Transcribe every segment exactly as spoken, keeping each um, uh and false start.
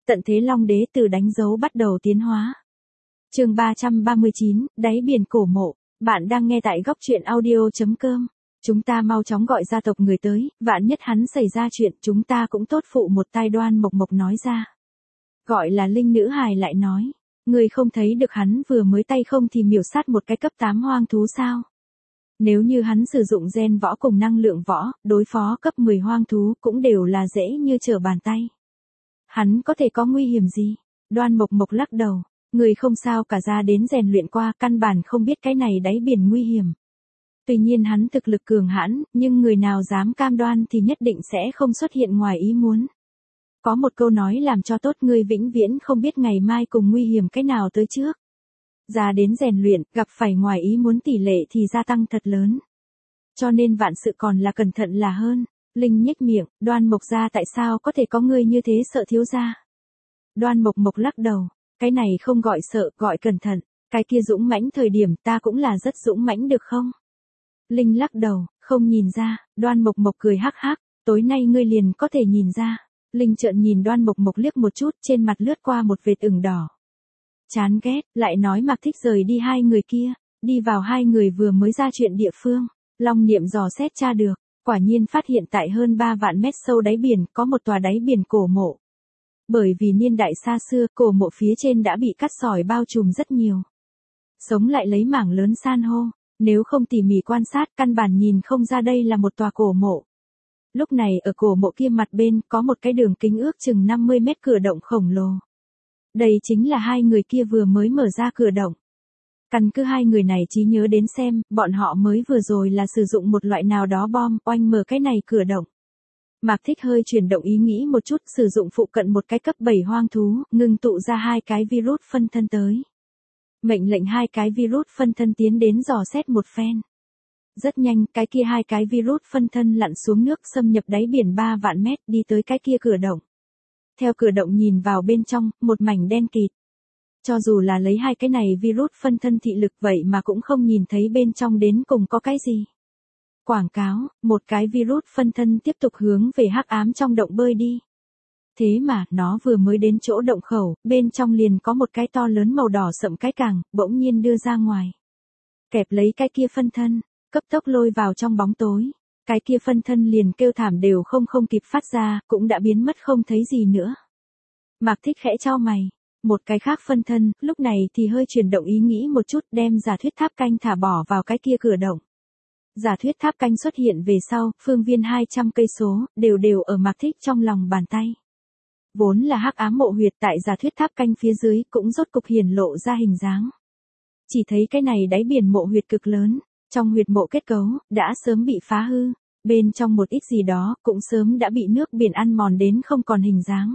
Tận thế Long Đế từ đánh dấu bắt đầu tiến hóa. Chương ba trăm ba mươi chín, đáy biển cổ mộ. Bạn đang nghe tại góc truyện audio chấm com. Chúng ta mau chóng gọi gia tộc người tới, vạn nhất hắn xảy ra chuyện chúng ta cũng tốt phụ một tai. Đoan Mộc Mộc nói ra. Gọi là Linh nữ hài lại nói. Người không thấy được hắn vừa mới tay không thì miểu sát một cái cấp tám hoang thú sao? Nếu như hắn sử dụng gen võ cùng năng lượng võ, đối phó cấp mười hoang thú cũng đều là dễ như trở bàn tay. Hắn có thể có nguy hiểm gì? Đoan Mộc Mộc lắc đầu. Người không sao cả, ra đến rèn luyện qua, căn bản không biết cái này đáy biển nguy hiểm. Tuy nhiên hắn thực lực cường hãn, nhưng người nào dám cam đoan thì nhất định sẽ không xuất hiện ngoài ý muốn. Có một câu nói làm cho tốt, ngươi vĩnh viễn không biết ngày mai cùng nguy hiểm cái nào tới trước. Ra đến rèn luyện, gặp phải ngoài ý muốn tỷ lệ thì gia tăng thật lớn. Cho nên vạn sự còn là cẩn thận là hơn. Linh nhếch miệng, Đoan Mộc gia tại sao có thể có ngươi như thế sợ thiếu gia? Đoan Mộc Mộc lắc đầu, cái này không gọi sợ, gọi cẩn thận, cái kia dũng mãnh thời điểm ta cũng là rất dũng mãnh được không? Linh lắc đầu, không nhìn ra. Đoan Mộc Mộc cười hắc hắc, tối nay ngươi liền có thể nhìn ra. Linh trợn nhìn Đoan Mộc Mộc liếc một chút, trên mặt lướt qua một vệt ửng đỏ. Chán ghét, lại nói mặc thích rời đi hai người kia, đi vào hai người vừa mới ra chuyện địa phương. Long Niệm dò xét tra được, quả nhiên phát hiện tại hơn ba vạn mét sâu đáy biển có một tòa đáy biển cổ mộ. Bởi vì niên đại xa xưa, cổ mộ phía trên đã bị cát sỏi bao trùm rất nhiều. Sống lại lấy mảng lớn san hô, nếu không tỉ mỉ quan sát căn bản nhìn không ra đây là một tòa cổ mộ. Lúc này ở cổ mộ kia mặt bên có một cái đường kính ước chừng năm mươi mét cửa động khổng lồ. Đây chính là hai người kia vừa mới mở ra cửa động. Căn cứ hai người này trí nhớ đến xem, bọn họ mới vừa rồi là sử dụng một loại nào đó bom oanh mở cái này cửa động. Mạc Thích hơi chuyển động ý nghĩ một chút, sử dụng phụ cận một cái cấp bảy hoang thú, ngưng tụ ra hai cái virus phân thân tới. Mệnh lệnh hai cái virus phân thân tiến đến dò xét một phen. Rất nhanh, cái kia hai cái virus phân thân lặn xuống nước xâm nhập đáy biển ba vạn mét đi tới cái kia cửa động. Theo cửa động nhìn vào bên trong, một mảnh đen kịt. Cho dù là lấy hai cái này virus phân thân thị lực vậy mà cũng không nhìn thấy bên trong đến cùng có cái gì. Quảng cáo, một cái virus phân thân tiếp tục hướng về hắc ám trong động bơi đi. Thế mà, nó vừa mới đến chỗ động khẩu, bên trong liền có một cái to lớn màu đỏ sậm cái càng, bỗng nhiên đưa ra ngoài. Kẹp lấy cái kia phân thân, cấp tốc lôi vào trong bóng tối. Cái kia phân thân liền kêu thảm đều không không kịp phát ra, cũng đã biến mất không thấy gì nữa. Mạc Thích khẽ chau mày. Một cái khác phân thân, lúc này thì hơi chuyển động ý nghĩ một chút, đem giả thuyết tháp canh thả bỏ vào cái kia cửa động. Giả thuyết tháp canh xuất hiện về sau, phương viên hai trăm cây số, đều đều ở Mạc Thích trong lòng bàn tay. Vốn là hắc ám mộ huyệt tại giả thuyết tháp canh phía dưới cũng rốt cục hiển lộ ra hình dáng. Chỉ thấy cái này đáy biển mộ huyệt cực lớn, trong huyệt mộ kết cấu, đã sớm bị phá hư, bên trong một ít gì đó cũng sớm đã bị nước biển ăn mòn đến không còn hình dáng.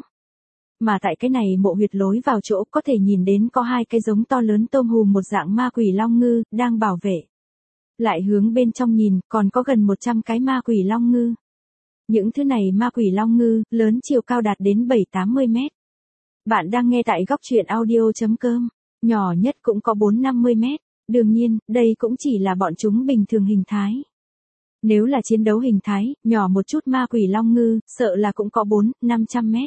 Mà tại cái này mộ huyệt lối vào chỗ có thể nhìn đến có hai cái giống to lớn tôm hùm một dạng ma quỷ long ngư, đang bảo vệ. Lại hướng bên trong nhìn, còn có gần một trăm cái ma quỷ long ngư. Những thứ này ma quỷ long ngư, lớn chiều cao đạt đến bảy tám mươi mét. Bạn đang nghe tại góc truyện audio chấm com, nhỏ nhất cũng có bốn năm mươi mét. Đương nhiên, đây cũng chỉ là bọn chúng bình thường hình thái. Nếu là chiến đấu hình thái, nhỏ một chút ma quỷ long ngư, sợ là cũng có bốn năm trăm mét.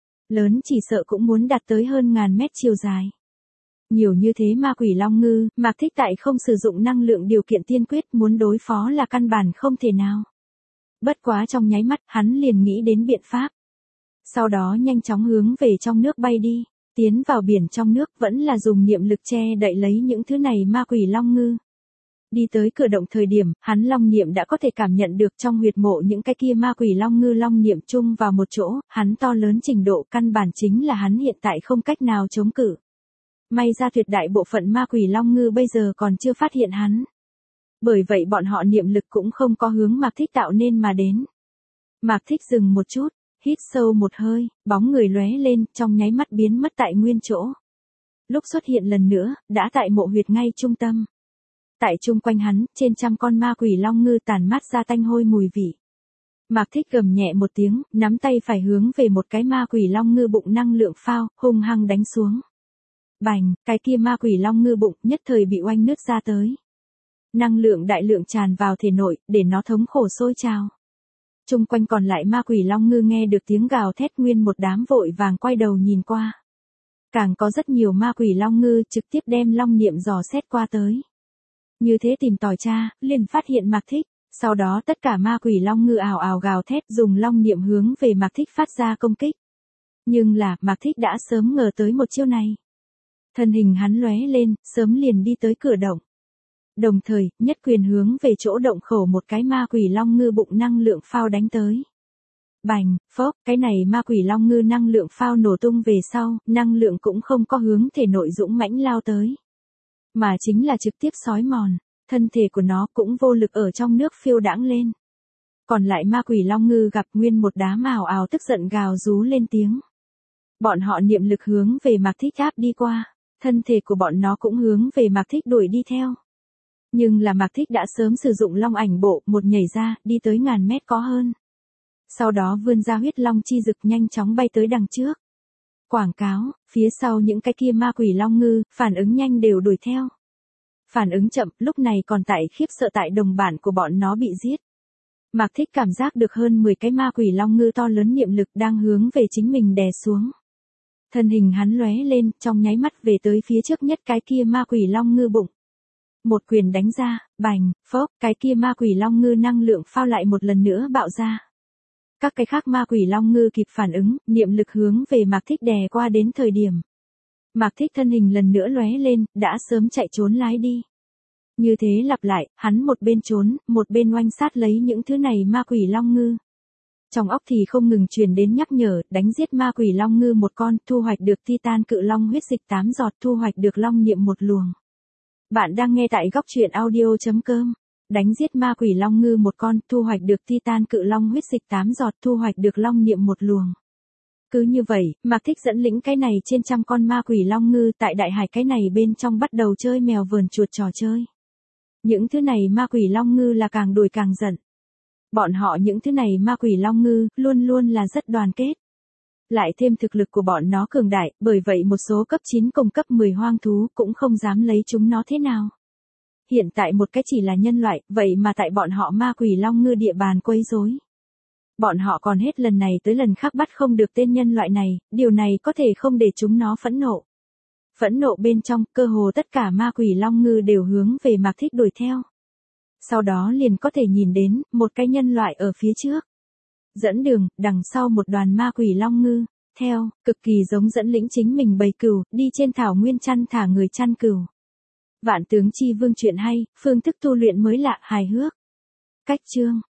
Lớn chỉ sợ cũng muốn đạt tới hơn ngàn mét chiều dài. Nhiều như thế ma quỷ long ngư, Mạc Thích tại không sử dụng năng lượng điều kiện tiên quyết muốn đối phó là căn bản không thể nào. Bất quá trong nháy mắt, hắn liền nghĩ đến biện pháp. Sau đó nhanh chóng hướng về trong nước bay đi, tiến vào biển trong nước vẫn là dùng niệm lực che đậy lấy những thứ này ma quỷ long ngư. Đi tới cửa động thời điểm, hắn long niệm đã có thể cảm nhận được trong huyệt mộ những cái kia ma quỷ long ngư long niệm chung vào một chỗ, hắn to lớn trình độ căn bản chính là hắn hiện tại không cách nào chống cự. May ra tuyệt đại bộ phận ma quỷ long ngư bây giờ còn chưa phát hiện hắn. Bởi vậy bọn họ niệm lực cũng không có hướng Mạc Thích tạo nên mà đến. Mạc Thích dừng một chút, hít sâu một hơi, bóng người lóe lên, trong nháy mắt biến mất tại nguyên chỗ. Lúc xuất hiện lần nữa, đã tại mộ huyệt ngay trung tâm. Tại chung quanh hắn, trên trăm con ma quỷ long ngư tàn mát ra tanh hôi mùi vị. Mạc Thích gầm nhẹ một tiếng, nắm tay phải hướng về một cái ma quỷ long ngư bụng năng lượng phao, hung hăng đánh xuống. Bành, cái kia ma quỷ long ngư bụng nhất thời bị oanh nứt ra tới. Năng lượng đại lượng tràn vào thể nội, để nó thống khổ sôi trào. Chung quanh còn lại ma quỷ long ngư nghe được tiếng gào thét nguyên một đám vội vàng quay đầu nhìn qua. Càng có rất nhiều ma quỷ long ngư trực tiếp đem long niệm dò xét qua tới. Như thế tìm tòi tra, liền phát hiện Mạc Thích, sau đó tất cả ma quỷ long ngư ào ào gào thét dùng long niệm hướng về Mạc Thích phát ra công kích. Nhưng là, Mạc Thích đã sớm ngờ tới một chiêu này. Thân hình hắn lóe lên, sớm liền đi tới cửa động. Đồng thời, nhất quyền hướng về chỗ động khẩu một cái ma quỷ long ngư bụng năng lượng phao đánh tới. Bành, phốc, cái này ma quỷ long ngư năng lượng phao nổ tung về sau, năng lượng cũng không có hướng thể nội dũng mãnh lao tới. Mà chính là trực tiếp xói mòn, thân thể của nó cũng vô lực ở trong nước phiêu đãng lên. Còn lại ma quỷ long ngư gặp nguyên một đám ào ào tức giận gào rú lên tiếng. Bọn họ niệm lực hướng về Mạc Thích áp đi qua, thân thể của bọn nó cũng hướng về Mạc Thích đuổi đi theo. Nhưng là Mạc Thích đã sớm sử dụng long ảnh bộ, một nhảy ra, đi tới ngàn mét có hơn. Sau đó vươn ra huyết long chi dực nhanh chóng bay tới đằng trước. Quảng cáo, phía sau những cái kia ma quỷ long ngư, phản ứng nhanh đều đuổi theo. Phản ứng chậm, lúc này còn tại khiếp sợ tại đồng bản của bọn nó bị giết. Mạc Thích cảm giác được hơn mười cái ma quỷ long ngư to lớn niệm lực đang hướng về chính mình đè xuống. Thân hình hắn lóe lên, trong nháy mắt về tới phía trước nhất cái kia ma quỷ long ngư bụng. Một quyền đánh ra, bành, phốc, cái kia ma quỷ long ngư năng lượng phao lại một lần nữa bạo ra. Các cái khác ma quỷ long ngư kịp phản ứng, niệm lực hướng về Mạc Thích đè qua đến thời điểm. Mạc Thích thân hình lần nữa lóe lên, đã sớm chạy trốn lái đi. Như thế lặp lại, hắn một bên trốn, một bên oanh sát lấy những thứ này ma quỷ long ngư. Trong óc thì không ngừng truyền đến nhắc nhở, đánh giết ma quỷ long ngư một con, thu hoạch được Titan cự long huyết dịch tám giọt, thu hoạch được long niệm một luồng. Bạn đang nghe tại góc truyện audio chấm com. Đánh giết ma quỷ long ngư một con, thu hoạch được Titan cự long huyết dịch tám giọt, thu hoạch được long niệm một luồng. Cứ như vậy, Mạc Thích dẫn lĩnh cái này trên trăm con ma quỷ long ngư tại đại hải cái này bên trong bắt đầu chơi mèo vườn chuột trò chơi. Những thứ này ma quỷ long ngư là càng đuổi càng giận. Bọn họ những thứ này ma quỷ long ngư, luôn luôn là rất đoàn kết. Lại thêm thực lực của bọn nó cường đại, bởi vậy một số cấp chín cùng cấp mười hoang thú cũng không dám lấy chúng nó thế nào. Hiện tại một cái chỉ là nhân loại, vậy mà tại bọn họ ma quỷ long ngư địa bàn quấy rối. Bọn họ còn hết lần này tới lần khác bắt không được tên nhân loại này, điều này có thể không để chúng nó phẫn nộ. Phẫn nộ bên trong, cơ hồ tất cả ma quỷ long ngư đều hướng về Mạc Thích đuổi theo. Sau đó liền có thể nhìn đến, một cái nhân loại ở phía trước. Dẫn đường, đằng sau một đoàn ma quỷ long ngư, theo, cực kỳ giống dẫn lĩnh chính mình bầy cừu, đi trên thảo nguyên chăn thả người chăn cừu. Vạn tướng chi vương chuyện hay, phương thức tu luyện mới lạ hài hước. Cách chương